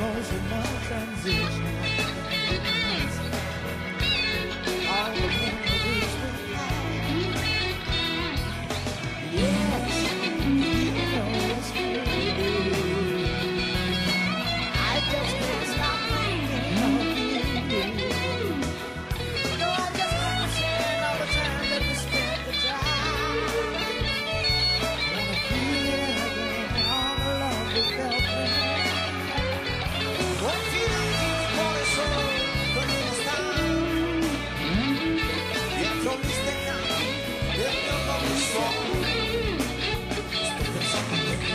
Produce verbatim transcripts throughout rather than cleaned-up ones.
emotional transition. All the memories we had. Yes, you know it's true. I just can't stop thinking of you. No, I just can't stand all the time that we spent the time. Wanna feel it again, all the love we felt then. What feeling in mi corazón cuando no están? Dentro mis tejanos, dentro de mis ojos. Estoy pensando en ti.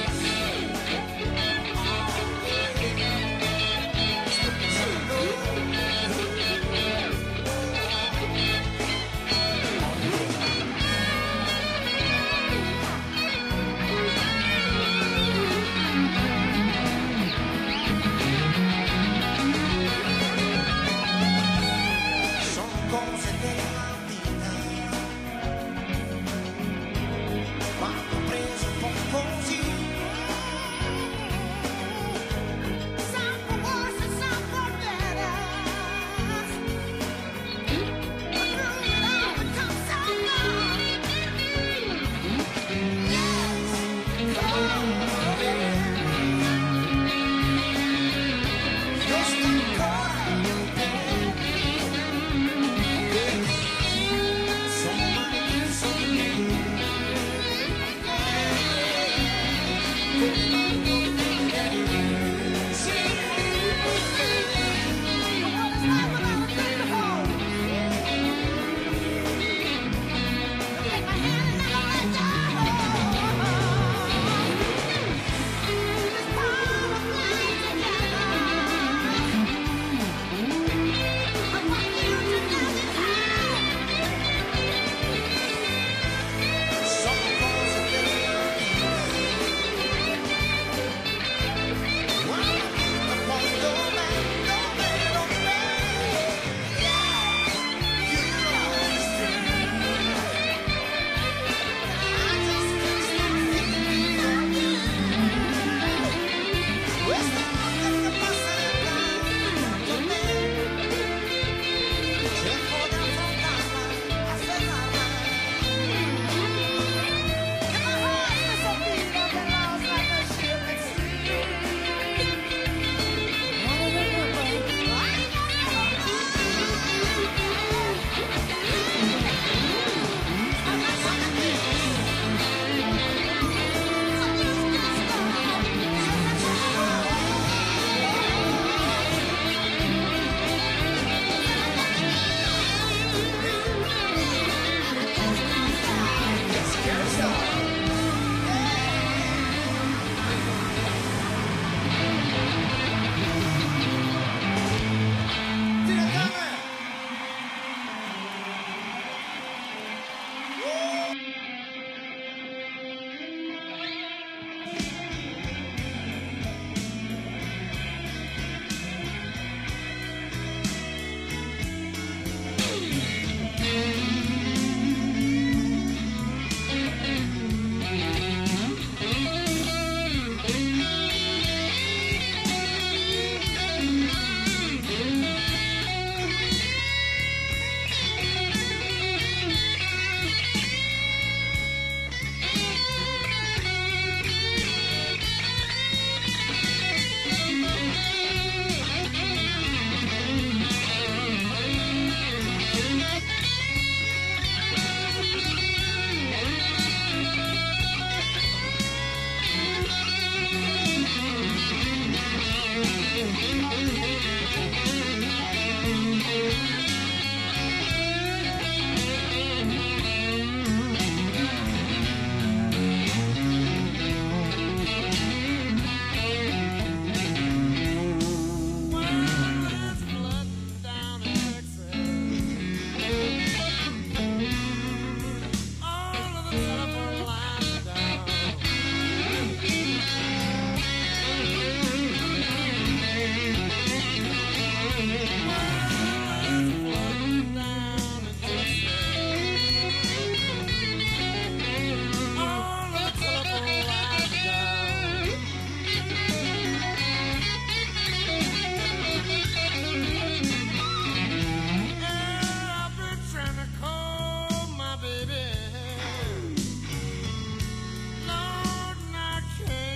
Estoy pensando en ti. Son cosas de la vida. Quando preso con così. Some for worse and some for better. But through it all we come so far. Yes, oh yeah. Io sto ancora con te. Sono mai chiuso in me. Sono cose della vita. Quando vita poi dov'è, dov'è, dov'è? You understand. I just can't stop thinking of you. Questa notte che passerà con me. Cerco di affrontarla, afferrarla. And my heart is so beat up and lost like a ship at sea. Wanna remember, I I'm not gonna be. Can't stop. Tina Turner.